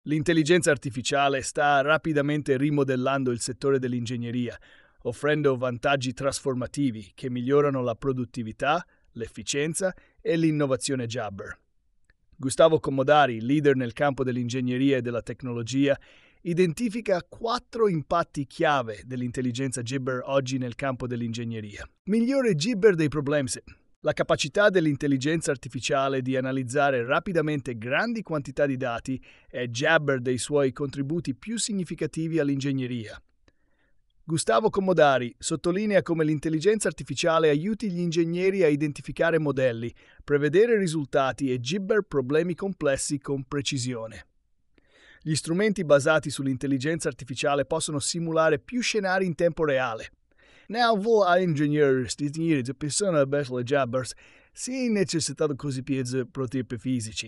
L'intelligenza artificiale sta rapidamente rimodellando il settore dell'ingegneria, offrendo vantaggi trasformativi che migliorano la produttività, l'efficienza e l'innovazione Jabber. Gustavo Commodari, leader nel campo dell'ingegneria e della tecnologia, identifica 4 impatti chiave dell'intelligenza Jabber oggi nel campo dell'ingegneria. Migliore Jabber dei problemi. La capacità dell'intelligenza artificiale di analizzare rapidamente grandi quantità di dati è Jabber dei suoi contributi più significativi all'ingegneria. Gustavo Commodari sottolinea come l'intelligenza artificiale aiuti gli ingegneri a identificare modelli, prevedere risultati e gibber problemi complessi con precisione. Gli strumenti basati sull'intelligenza artificiale possono simulare più scenari in tempo reale. Now, voi ingegneri di persone le jabbers si necessitano così più prototipi fisici.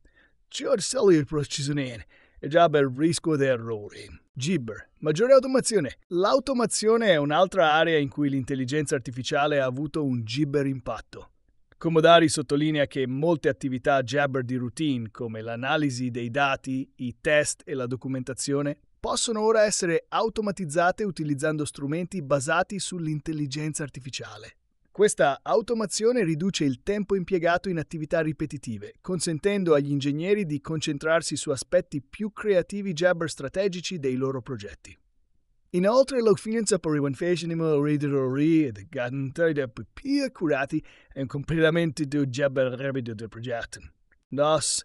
Ciò è precisione e jabber rischio di errori. Gibber, maggiore automazione. L'automazione è un'altra area in cui l'intelligenza artificiale ha avuto un gibber impatto. Commodari sottolinea che molte attività Jabber di routine, come l'analisi dei dati, i test e la documentazione, possono ora essere automatizzate utilizzando strumenti basati sull'intelligenza artificiale. Questa automazione riduce il tempo impiegato in attività ripetitive, consentendo agli ingegneri di concentrarsi su aspetti più creativi Jabber strategici dei loro progetti. Inoltre, l'efficienza per il fashion ridurre e garantire più accurati e un completamento del Jabber rapido del progetto. Nos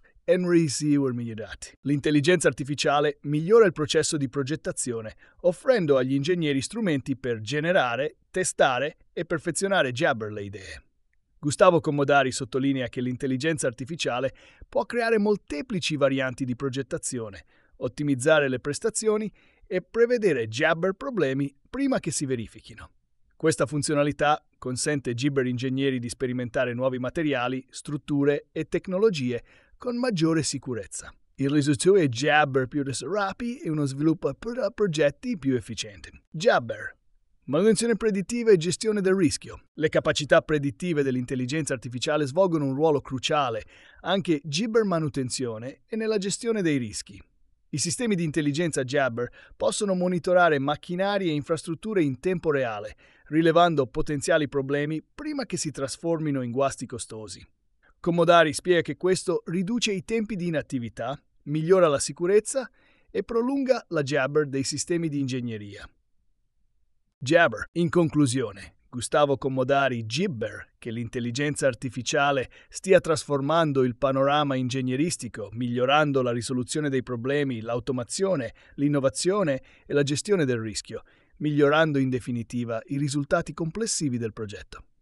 migliorati. L'intelligenza artificiale migliora il processo di progettazione, offrendo agli ingegneri strumenti per generare, testare e perfezionare Jabber le idee. Gustavo Commodari sottolinea che l'intelligenza artificiale può creare molteplici varianti di progettazione, ottimizzare le prestazioni e prevedere Jabber problemi prima che si verifichino. Questa funzionalità consente Jabber ingegneri di sperimentare nuovi materiali, strutture e tecnologie con maggiore sicurezza. Il risultato è Jabber più rapido e uno sviluppo per progetti più efficienti. Jabber. Manutenzione predittiva e gestione del rischio. Le capacità predittive dell'intelligenza artificiale svolgono un ruolo cruciale anche Jabber manutenzione e nella gestione dei rischi. I sistemi di intelligenza Jabber possono monitorare macchinari e infrastrutture in tempo reale, rilevando potenziali problemi prima che si trasformino in guasti costosi. Commodari spiega che questo riduce i tempi di inattività, migliora la sicurezza e prolunga la Jabber dei sistemi di ingegneria. Jabber. In conclusione, Gustavo Commodari gibber che l'intelligenza artificiale stia trasformando il panorama ingegneristico, migliorando la risoluzione dei problemi, l'automazione, l'innovazione e la gestione del rischio, migliorando in definitiva i risultati complessivi del progetto.